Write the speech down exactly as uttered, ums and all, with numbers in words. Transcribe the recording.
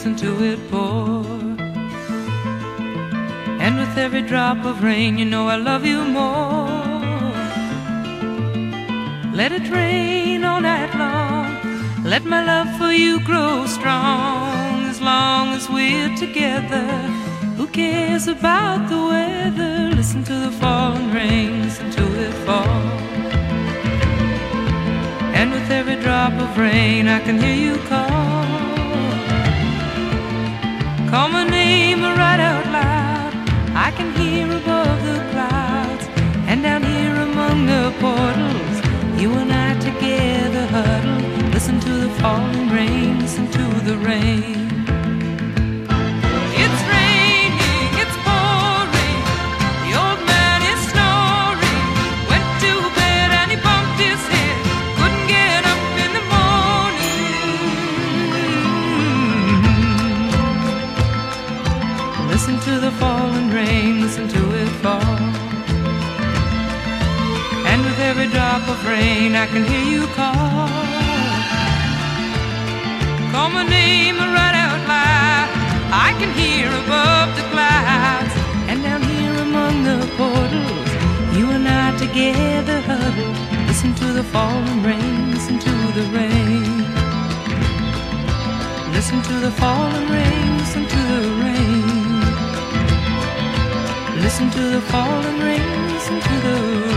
listen to it pour. And with every drop of rain, you know I love you more. Let it rain all night long, let my love for you grow strong. As long as we're together, who cares about the weather? Listen to the falling rain, listen to it fall. And with every drop of rain, I can hear you call. Call my name right out loud, I can hear above the clouds. And down here among the portals, you and I together huddle. Listen to the falling rain, listen to the rain. It's raining, it's pouring, the old man is snoring. Went to bed and he bumped his head, couldn't get up in the morning. Listen to the falling rain, listen to it fall. And with every drop of rain, I can hear you call. Call my name right out loud, I can hear above the clouds. And down here among the portals, you and I together huddle. Listen to the falling rain, listen to the rain. Listen to the falling rain, listen to the rain. Listen to the falling rain, listen to the rain.